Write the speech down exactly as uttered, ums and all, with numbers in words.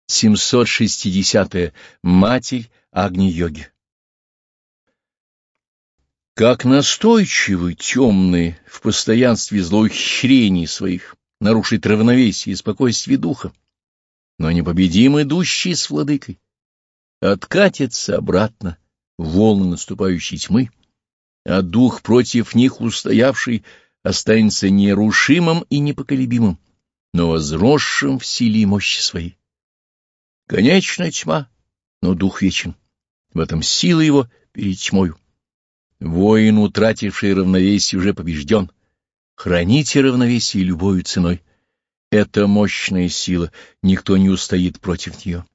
семьсот шестидесятая. Матерь Агни-йоги. Как настойчивы темные в постоянстве злоухищрений своих нарушить равновесие и спокойствие духа, но непобедим идущий с владыкой откатится обратно в волны наступающей тьмы, а дух против них устоявший останется нерушимым и непоколебимым, но возросшим в силе и мощи своей. Конечна тьма, но дух вечен, в этом сила его перед тьмою. Воин, утративший равновесие, уже побежден. Храните равновесие любою ценой. Это мощная сила, никто не устоит против нее.